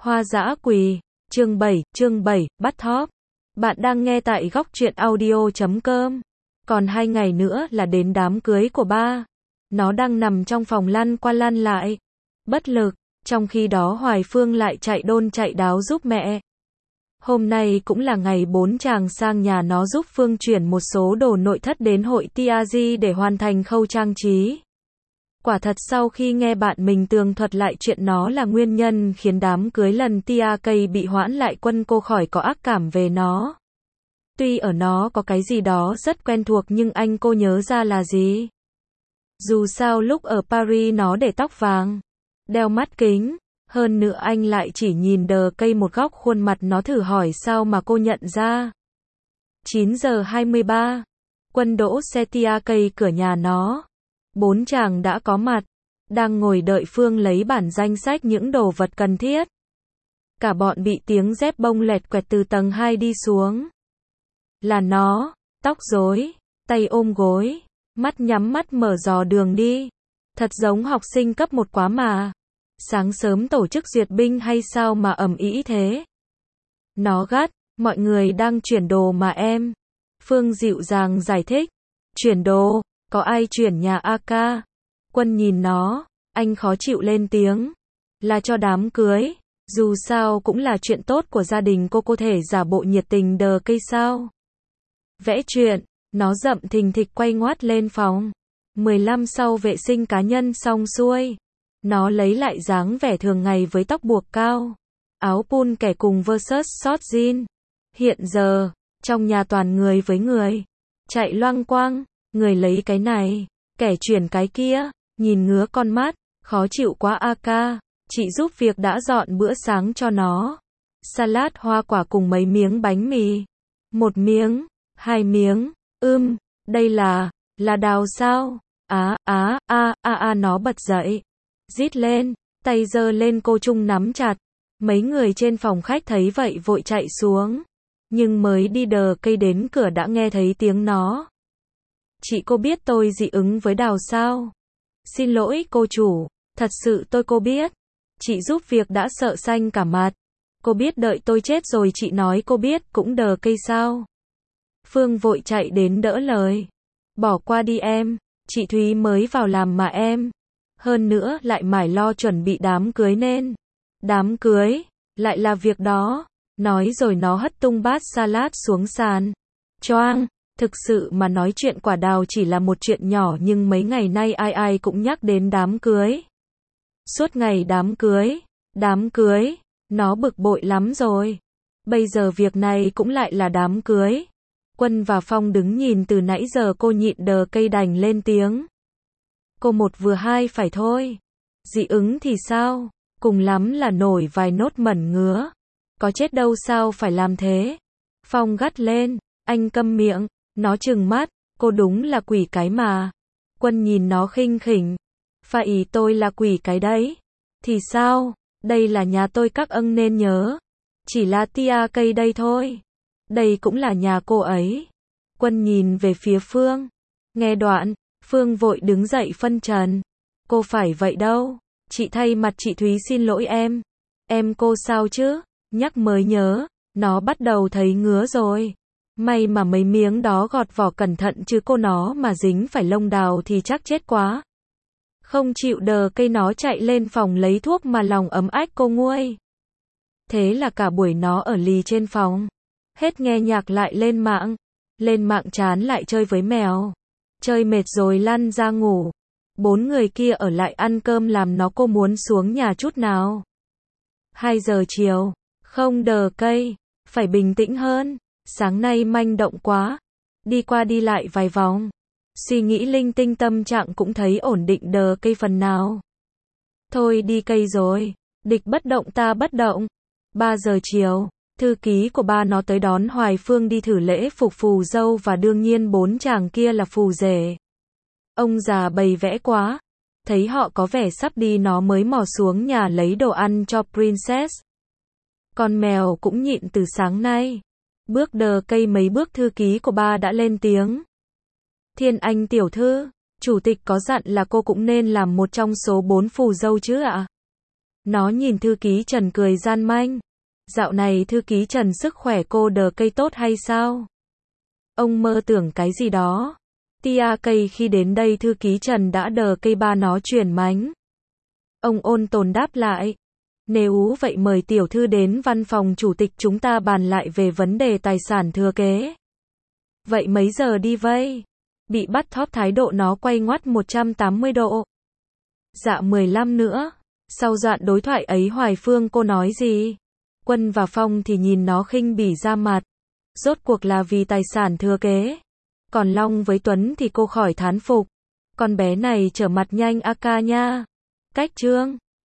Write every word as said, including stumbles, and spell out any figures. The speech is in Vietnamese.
Hoa dã quỳ, chương bảy, chương bảy, bắt thóp. Bạn đang nghe tại góc truyện audio chấm com. Còn hai ngày nữa là đến đám cưới của ba. Nó đang nằm trong phòng lăn qua lăn lại. Bất lực, trong khi đó Hoài Phương lại chạy đôn chạy đáo giúp mẹ. Hôm nay cũng là ngày bốn chàng sang nhà nó giúp Phương chuyển một số đồ nội thất đến hội Tiazi để hoàn thành khâu trang trí. Quả thật sau khi nghe bạn mình tường thuật lại chuyện nó là nguyên nhân khiến đám cưới lần Tia cây bị hoãn lại, Quân cô khỏi có ác cảm về nó. Tuy ở nó có cái gì đó rất quen thuộc nhưng anh cô nhớ ra là gì? Dù sao lúc ở Paris nó để tóc vàng, đeo mắt kính, hơn nữa anh lại chỉ nhìn đờ cây một góc khuôn mặt nó, thử hỏi sao mà cô nhận ra. chín giờ hai mươi ba, Quân đỗ xe Tia cây cửa nhà nó. Bốn chàng đã có mặt, đang ngồi đợi Phương lấy bản danh sách những đồ vật cần thiết. Cả bọn bị tiếng dép bông lẹt quẹt từ tầng hai đi xuống. Là nó, tóc rối, tay ôm gối, mắt nhắm mắt mở dò đường đi. Thật giống học sinh cấp một quá mà. Sáng sớm tổ chức duyệt binh hay sao mà ầm ĩ thế? Nó gắt, mọi người đang chuyển đồ mà em. Phương dịu dàng giải thích. Chuyển đồ? Có ai chuyển nhà a ca? Quân nhìn nó, anh khó chịu lên tiếng. Là cho đám cưới, dù sao cũng là chuyện tốt của gia đình cô, cô thể giả bộ nhiệt tình đờ cây sao? Vẽ chuyện, nó rậm thình thịch quay ngoắt lên phòng. mười lăm sau vệ sinh cá nhân xong xuôi, nó lấy lại dáng vẻ thường ngày với tóc buộc cao, áo pun kẻ cùng versus short jean. Hiện giờ, trong nhà toàn người với người, chạy loang quang. Người lấy cái này, kẻ chuyển cái kia, nhìn ngứa con mắt, khó chịu quá a ca, chị giúp việc đã dọn bữa sáng cho nó. Salad hoa quả cùng mấy miếng bánh mì. Một miếng, hai miếng, ưm, đây là, là đào sao? Á, á, a, a, a nó bật dậy. Rít lên, tay giơ lên cô Trung nắm chặt. Mấy người trên phòng khách thấy vậy vội chạy xuống. Nhưng mới đi đờ cây đến cửa đã nghe thấy tiếng nó. Chị cô biết tôi dị ứng với đào sao? Xin lỗi cô chủ, thật sự tôi cô biết. Chị giúp việc đã sợ xanh cả mặt. Cô biết đợi tôi chết rồi chị nói cô biết cũng đờ cây sao? Phương vội chạy đến đỡ lời. Bỏ qua đi em, chị Thúy mới vào làm mà em. Hơn nữa lại mải lo chuẩn bị đám cưới nên. Đám cưới, lại là việc đó. Nói rồi nó hất tung bát salad xuống sàn. Choang. Thực sự mà nói chuyện quả đào chỉ là một chuyện nhỏ nhưng mấy ngày nay ai ai cũng nhắc đến đám cưới. Suốt ngày đám cưới, đám cưới, nó bực bội lắm rồi. Bây giờ việc này cũng lại là đám cưới. Quân và Phong đứng nhìn từ nãy giờ, cô nhịn đờ cây đành lên tiếng. Cô một vừa hai phải thôi. Dị ứng thì sao? Cùng lắm là nổi vài nốt mẩn ngứa. Có chết đâu sao phải làm thế? Phong gắt lên, anh câm miệng. Nó trừng mắt, cô đúng là quỷ cái mà. Quân nhìn nó khinh khỉnh. Phải tôi là quỷ cái đấy. Thì sao, đây là nhà tôi các âng nên nhớ. Chỉ là Tia cây đây thôi. Đây cũng là nhà cô ấy. Quân nhìn về phía Phương. Nghe đoạn, Phương vội đứng dậy phân trần. Cô phải vậy đâu. Chị thay mặt chị Thúy xin lỗi em. Em cô sao chứ? Nhắc mới nhớ, nó bắt đầu thấy ngứa rồi. May mà mấy miếng đó gọt vỏ cẩn thận chứ cô nó mà dính phải lông đào thì chắc chết quá. Không chịu đờ cây nó chạy lên phòng lấy thuốc mà lòng ấm ách cô nguôi. Thế là cả buổi nó ở lì trên phòng. Hết nghe nhạc lại lên mạng. Lên mạng chán lại chơi với mèo. Chơi mệt rồi lăn ra ngủ. Bốn người kia ở lại ăn cơm làm nó cô muốn xuống nhà chút nào. Hai giờ chiều. Không đờ cây. Phải bình tĩnh hơn. Sáng nay manh động quá. Đi qua đi lại vài vòng. Suy nghĩ linh tinh, tâm trạng cũng thấy ổn định đờ cây phần nào. Thôi đi cây rồi. Địch bất động ta bất động. Ba giờ chiều. Thư ký của ba nó tới đón Hoài Phương đi thử lễ phục phù dâu và đương nhiên bốn chàng kia là phù rể. Ông già bày vẽ quá. Thấy họ có vẻ sắp đi nó mới mò xuống nhà lấy đồ ăn cho Princess. Con mèo cũng nhịn từ sáng nay. Bước đờ cây mấy bước thư ký của ba đã lên tiếng. Thiên Anh tiểu thư, chủ tịch có dặn là cô cũng nên làm một trong số bốn phù dâu chứ ạ? Nó nhìn thư ký Trần cười gian manh. Dạo này thư ký Trần sức khỏe cô đờ cây tốt hay sao? Ông mơ tưởng cái gì đó. Tia cây khi đến đây thư ký Trần đã đờ cây ba nó chuyển mánh. Ông ôn tồn đáp lại. Nếu vậy mời tiểu thư đến văn phòng chủ tịch chúng ta bàn lại về vấn đề tài sản thừa kế. Vậy mấy giờ đi vây? Bị bắt thóp thái độ nó quay ngoắt một trăm tám mươi độ. Dạ mười lăm nữa. Sau đoạn đối thoại ấy Hoài Phương cô nói gì? Quân và Phong thì nhìn nó khinh bỉ ra mặt. Rốt cuộc là vì tài sản thừa kế. Còn Long với Tuấn thì cô khỏi thán phục. Con bé này trở mặt nhanh a ca nha. Cách chương